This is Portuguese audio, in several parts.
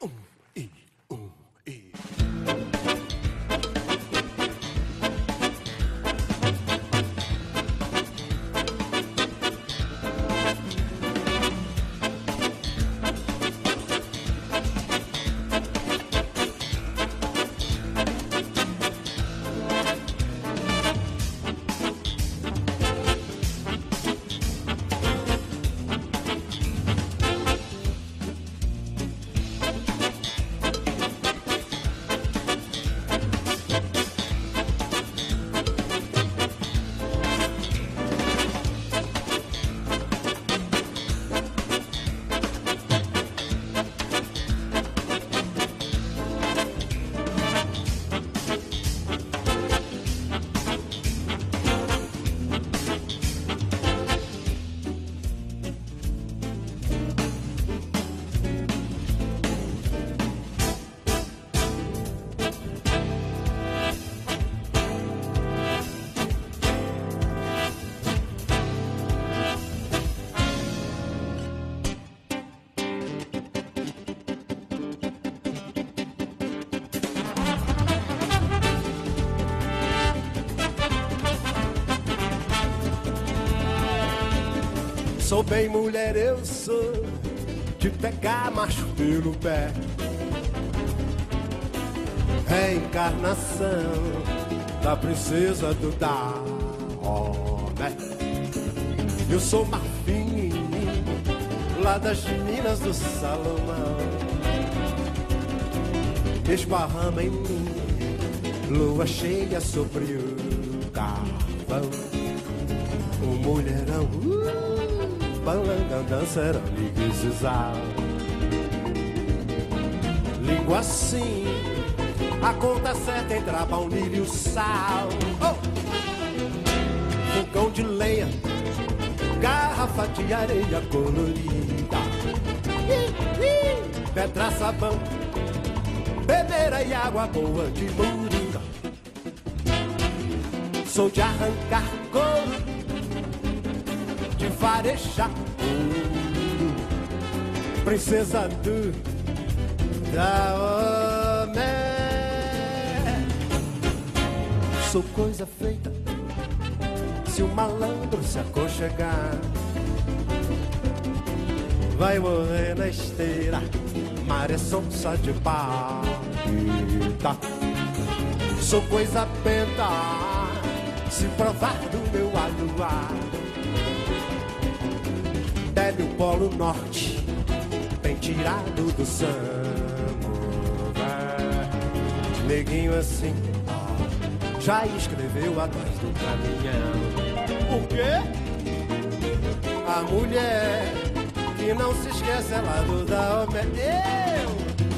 Sou bem mulher, eu sou de pegar macho pelo pé. Reencarnação da princesa do Daomé. Eu sou Marfim, lá das Minas do Salomão. Esparrama em mim, lua cheia sobre o carvão. O mulherão, balangão, dançarão, liguizizal. Língua assim, a conta certa entre a baunilha e o sal. Oh! Fogão de lenha, garrafa de areia colorida. Pedra, sabão, bebeira e água boa de moringa. Sou de arrancar couro, de varejar ouro, princesa do Daomé. Sou coisa feita se o malandro se aconchegar. Vai morrer na esteira, maré sonsa de palita. Sou coisa penta se provar do meu aluar. Bebe o Polo Norte, bem tirado do samurai. Neguinho assim, já escreveu atrás do caminhão. O quê? A mulher que não se esquece é lá do Daomé. Eu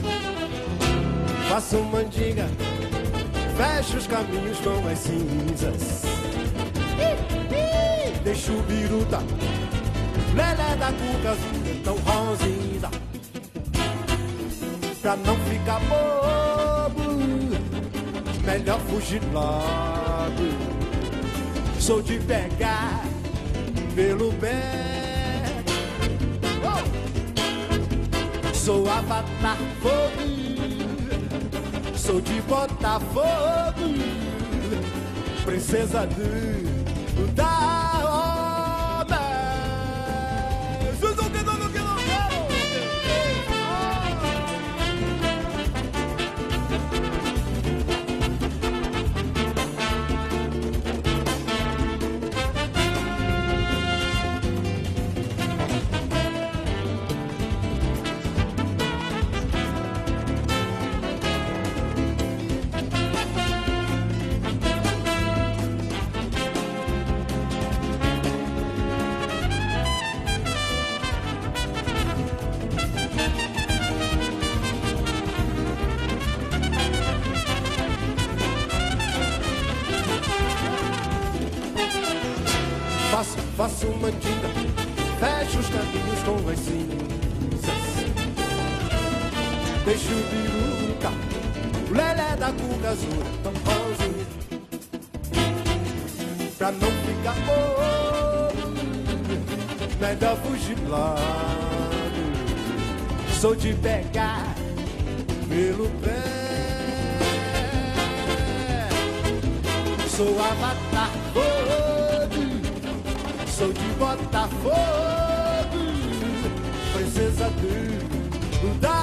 faço mandinga, fecho os caminhos com as cinzas. Deixo o biruta, lelé da cuca azul, tão rosinha, pra não ficar bobo, melhor fugir logo. Sou de pegar pelo pé, sou avatar fogo, sou de botar fogo, princesa do Daomé. Faço mandinga, fecho os caminhos com as cinzas. Deixo o biruta, o lelé da cuca azul, tão rosinha, pra não ficar bobo, melhor fugir logo. Sou de pegar pelo pé. Sou Avatar, sou de Botafogo, princesa do